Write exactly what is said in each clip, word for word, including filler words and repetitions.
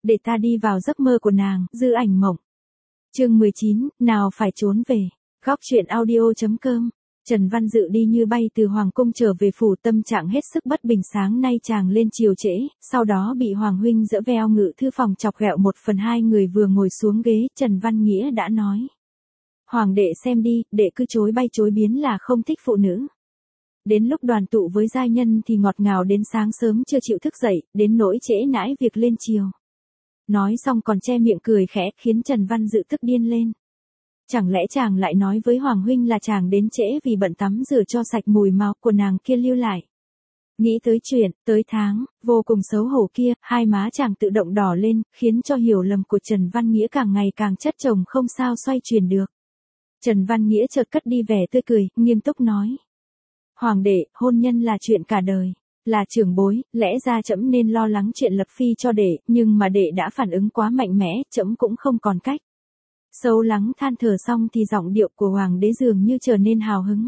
để ta đi vào giấc mơ của nàng, Dư Ảnh Mộng. Chương mười chín, nào phải trốn về. Góc truyện audio.com. Trần Văn Dự đi như bay từ Hoàng Cung trở về phủ, tâm trạng hết sức bất bình. Sáng nay chàng lên chiều trễ, sau đó bị Hoàng Huynh dỡ veo ngự thư phòng chọc ghẹo một phần. Hai người vừa ngồi xuống ghế, Trần Văn Nghĩa đã nói: Hoàng đệ xem đi, đệ cứ chối bay chối biến là không thích phụ nữ. Đến lúc đoàn tụ với giai nhân thì ngọt ngào đến sáng sớm chưa chịu thức dậy, đến nỗi trễ nãi việc lên chiều. Nói xong còn che miệng cười khẽ, khiến Trần Văn Dự tức điên lên. Chẳng lẽ chàng lại nói với Hoàng Huynh là chàng đến trễ vì bận tắm rửa cho sạch mùi máu của nàng kia lưu lại. Nghĩ tới chuyện, tới tháng, vô cùng xấu hổ kia, hai má chàng tự động đỏ lên, khiến cho hiểu lầm của Trần Văn Nghĩa càng ngày càng chất chồng không sao xoay chuyển được. Trần Văn Nghĩa chợt cất đi vẻ tươi cười, nghiêm túc nói: Hoàng đệ, hôn nhân là chuyện cả đời. Là trưởng bối, lẽ ra trẫm nên lo lắng chuyện lập phi cho đệ, nhưng mà đệ đã phản ứng quá mạnh mẽ, trẫm cũng không còn cách. Sâu lắng than thở xong thì giọng điệu của Hoàng đế dường như trở nên hào hứng.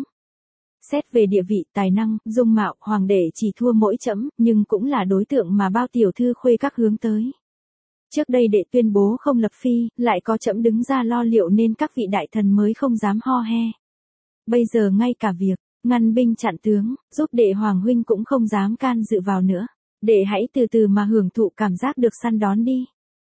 Xét về địa vị, tài năng, dung mạo, Hoàng đệ chỉ thua mỗi trẫm, nhưng cũng là đối tượng mà bao tiểu thư khuê các hướng tới. Trước đây đệ tuyên bố không lập phi, lại có trẫm đứng ra lo liệu nên các vị đại thần mới không dám ho he. Bây giờ ngay cả việc ngăn binh chặn tướng, giúp đệ Hoàng Huynh cũng không dám can dự vào nữa. Đệ hãy từ từ mà hưởng thụ cảm giác được săn đón đi.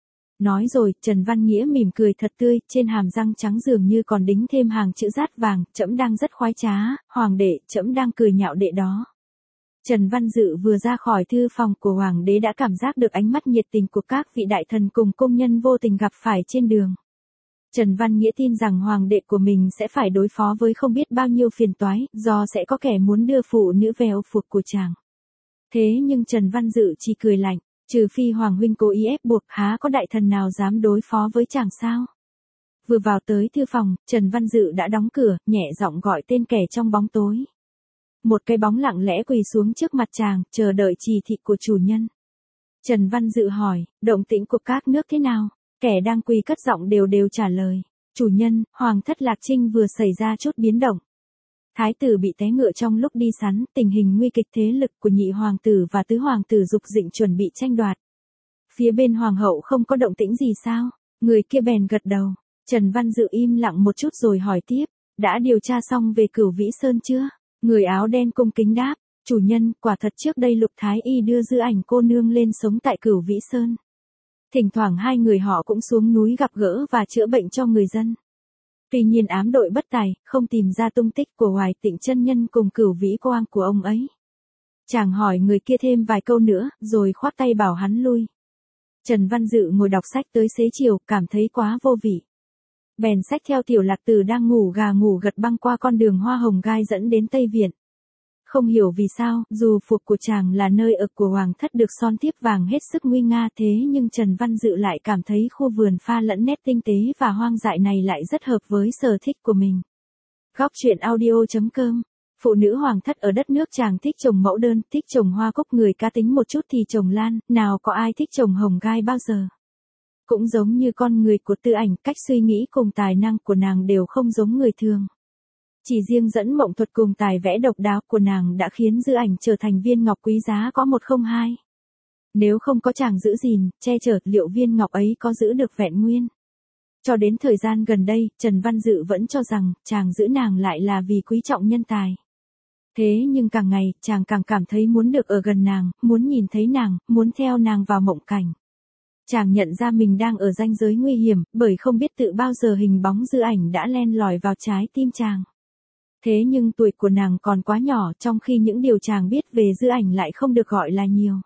Nói rồi, Trần Văn Nghĩa mỉm cười thật tươi, trên hàm răng trắng dường như còn đính thêm hàng chữ rát vàng, trẫm đang rất khoái trá, Hoàng đệ, trẫm đang cười nhạo đệ đó. Trần Văn Dự vừa ra khỏi thư phòng của Hoàng đế đã cảm giác được ánh mắt nhiệt tình của các vị đại thần cùng công nhân vô tình gặp phải trên đường. Trần Văn Nghĩa tin rằng Hoàng đệ của mình sẽ phải đối phó với không biết bao nhiêu phiền toái, do sẽ có kẻ muốn đưa phụ nữ vèo phục của chàng. Thế nhưng Trần Văn Dự chỉ cười lạnh, trừ phi Hoàng Huynh cố ý ép buộc, há có đại thần nào dám đối phó với chàng sao? Vừa vào tới thư phòng, Trần Văn Dự đã đóng cửa, nhẹ giọng gọi tên kẻ trong bóng tối. Một cái bóng lặng lẽ quỳ xuống trước mặt chàng, chờ đợi chỉ thị của chủ nhân. Trần Văn Dự hỏi, động tĩnh của các nước thế nào? Kẻ đang quỳ cất giọng đều đều trả lời, chủ nhân, Hoàng thất Lạc Trinh vừa xảy ra chút biến động. Thái tử bị té ngựa trong lúc đi sắn, tình hình nguy kịch, thế lực của nhị hoàng tử và tứ hoàng tử dục dịnh chuẩn bị tranh đoạt. Phía bên hoàng hậu không có động tĩnh gì sao? Người kia bèn gật đầu. Trần Văn Dự im lặng một chút rồi hỏi tiếp, đã điều tra xong về Cửu Vĩ Sơn chưa? Người áo đen cung kính đáp, chủ nhân, quả thật trước đây Lục Thái Y đưa Dư Ảnh cô nương lên sống tại Cửu Vĩ Sơn. Thỉnh thoảng hai người họ cũng xuống núi gặp gỡ và chữa bệnh cho người dân. Tuy nhiên ám đội bất tài, không tìm ra tung tích của Hoài Tịnh chân nhân cùng Cửu Vĩ Quang của ông ấy. Chàng hỏi người kia thêm vài câu nữa, rồi khoác tay bảo hắn lui. Trần Văn Dự ngồi đọc sách tới xế chiều, cảm thấy quá vô vị. Bèn xách theo Tiểu Lạc Tử đang ngủ gà ngủ gật băng qua con đường hoa hồng gai dẫn đến Tây Viện. Không hiểu vì sao, dù phục của chàng là nơi ở của Hoàng thất được son thiếp vàng hết sức nguy nga, thế nhưng Trần Văn Dự lại cảm thấy khu vườn pha lẫn nét tinh tế và hoang dại này lại rất hợp với sở thích của mình. Góc truyện audio.com. Phụ nữ Hoàng thất ở đất nước chàng thích trồng mẫu đơn, thích trồng hoa cúc, người cá tính một chút thì trồng lan, nào có ai thích trồng hồng gai bao giờ. Cũng giống như con người của Tư Ảnh, cách suy nghĩ cùng tài năng của nàng đều không giống người thường. Chỉ riêng dẫn mộng thuật cùng tài vẽ độc đáo của nàng đã khiến Dư Ảnh trở thành viên ngọc quý giá có một không hai. Nếu không có chàng giữ gìn, che chở, liệu viên ngọc ấy có giữ được vẹn nguyên? Cho đến thời gian gần đây, Trần Văn Dự vẫn cho rằng, chàng giữ nàng lại là vì quý trọng nhân tài. Thế nhưng càng ngày, chàng càng cảm thấy muốn được ở gần nàng, muốn nhìn thấy nàng, muốn theo nàng vào mộng cảnh. Chàng nhận ra mình đang ở ranh giới nguy hiểm, bởi không biết tự bao giờ hình bóng Dư Ảnh đã len lỏi vào trái tim chàng. Thế nhưng tuổi của nàng còn quá nhỏ, trong khi những điều chàng biết về Dư Ảnh lại không được gọi là nhiều.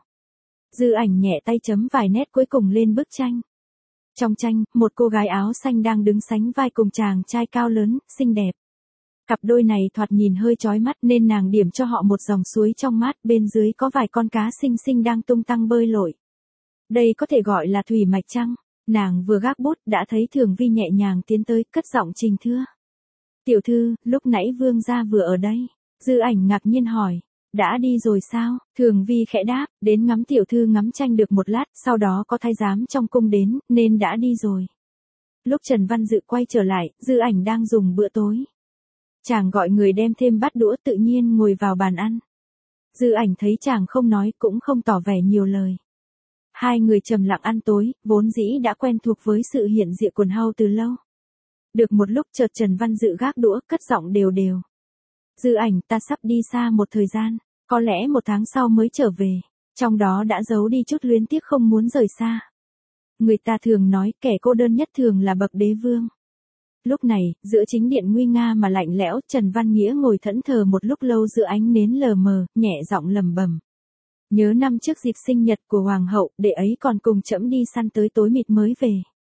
Dư Ảnh nhẹ tay chấm vài nét cuối cùng lên bức tranh. Trong tranh, một cô gái áo xanh đang đứng sánh vai cùng chàng trai cao lớn, xinh đẹp. Cặp đôi này thoạt nhìn hơi chói mắt nên nàng điểm cho họ một dòng suối trong mát, bên dưới có vài con cá xinh xinh đang tung tăng bơi lội. Đây có thể gọi là thủy mạch chăng? Nàng vừa gác bút đã thấy Thường Vi nhẹ nhàng tiến tới, cất giọng trình thưa. Tiểu thư, lúc nãy vương gia vừa ở đây. Dư Ảnh ngạc nhiên hỏi, đã đi rồi sao? Thường Vi khẽ đáp, đến ngắm tiểu thư ngắm tranh được một lát, sau đó có thái giám trong cung đến, nên đã đi rồi. Lúc Trần Văn Dự quay trở lại, Dư Ảnh đang dùng bữa tối. Chàng gọi người đem thêm bát đũa, tự nhiên ngồi vào bàn ăn. Dư Ảnh thấy chàng không nói cũng không tỏ vẻ nhiều lời. Hai người trầm lặng ăn tối, vốn dĩ đã quen thuộc với sự hiện diện quần hao từ lâu. Được một lúc chợt Trần Văn Dự gác đũa, cất giọng đều đều. Dư Ảnh, ta sắp đi xa một thời gian, có lẽ một tháng sau mới trở về, trong đó đã giấu đi chút luyến tiếc không muốn rời xa. Người ta thường nói kẻ cô đơn nhất thường là bậc đế vương. Lúc này, giữa chính điện nguy nga mà lạnh lẽo, Trần Văn Nghĩa ngồi thẫn thờ một lúc lâu giữa ánh nến lờ mờ, nhẹ giọng lẩm bẩm. Nhớ năm trước dịp sinh nhật của hoàng hậu, đệ ấy còn cùng trẫm đi săn tới tối mịt mới về.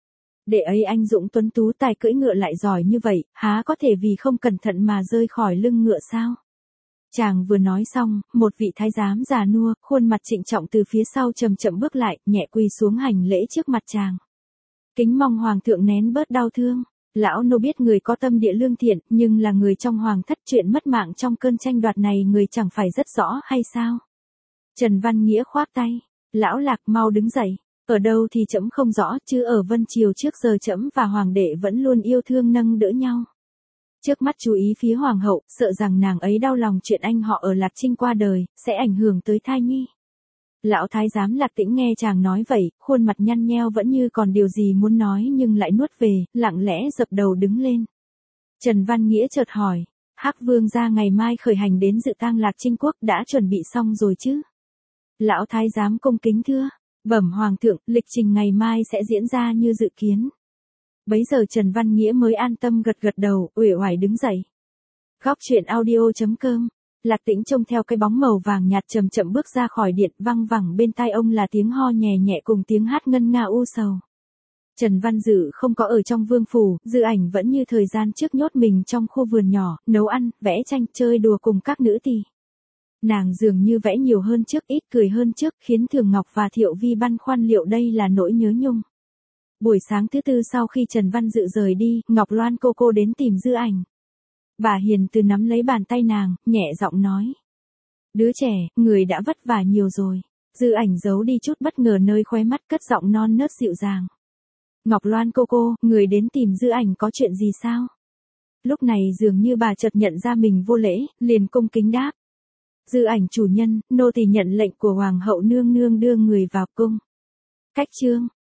Đệ ấy anh dũng tuấn tú tài cưỡi ngựa lại giỏi như vậy, há có thể vì không cẩn thận mà rơi khỏi lưng ngựa sao? Chàng vừa nói xong, một vị thái giám già nua, khuôn mặt trịnh trọng từ phía sau chậm chậm bước lại, nhẹ quỳ xuống hành lễ trước mặt chàng. Kính mong hoàng thượng nén bớt đau thương. Lão nô biết người có tâm địa lương thiện, nhưng là người trong hoàng thất, chuyện mất mạng trong cơn tranh đoạt này người chẳng phải rất rõ hay sao? Trần Văn Nghĩa khoác tay. Lão Lạc mau đứng dậy. Ở đâu thì trẫm không rõ, chứ ở Vân Triều trước giờ trẫm và hoàng đệ vẫn luôn yêu thương nâng đỡ nhau. Trước mắt chú ý phía hoàng hậu, sợ rằng nàng ấy đau lòng chuyện anh họ ở Lạc Trinh qua đời, sẽ ảnh hưởng tới thai nhi. Lão thái giám Lạc Tĩnh nghe chàng nói vậy, khuôn mặt nhăn nheo vẫn như còn điều gì muốn nói nhưng lại nuốt về, lặng lẽ dập đầu đứng lên. Trần Văn Nghĩa chợt hỏi, Hắc Vương gia ngày mai khởi hành đến dự tang Lạc Trinh quốc đã chuẩn bị xong rồi chứ? Lão thái giám cung kính thưa, bẩm hoàng thượng, lịch trình ngày mai sẽ diễn ra như dự kiến. Bấy giờ Trần Văn Nghĩa mới an tâm gật gật đầu, uể oải đứng dậy. Góc truyện audio chấm com. Lạc Tĩnh trông theo cái bóng màu vàng nhạt chậm chậm bước ra khỏi điện, văng vẳng bên tai ông là tiếng ho nhẹ nhẹ cùng tiếng hát ngân nga u sầu. Trần Văn Dự không có ở trong vương phủ, Dư Ảnh vẫn như thời gian trước nhốt mình trong khu vườn nhỏ, nấu ăn, vẽ tranh, chơi đùa cùng các nữ tỳ. Nàng dường như vẽ nhiều hơn trước, ít cười hơn trước, khiến Thường Ngọc và Thiệu Vi băn khoăn liệu đây là nỗi nhớ nhung. Buổi sáng thứ tư sau khi Trần Văn Dự rời đi, Ngọc Loan cô cô đến tìm Dư Ảnh. Bà hiền từ nắm lấy bàn tay nàng, nhẹ giọng nói. Đứa trẻ, người đã vất vả nhiều rồi. Dư Ảnh giấu đi chút bất ngờ nơi khóe mắt, cất giọng non nớt dịu dàng. Ngọc Loan cô cô, người đến tìm Dư Ảnh có chuyện gì sao? Lúc này dường như bà chợt nhận ra mình vô lễ, liền cung kính đáp. Dư Ảnh chủ nhân, nô tỳ nhận lệnh của hoàng hậu nương nương đưa người vào cung. Cách chương.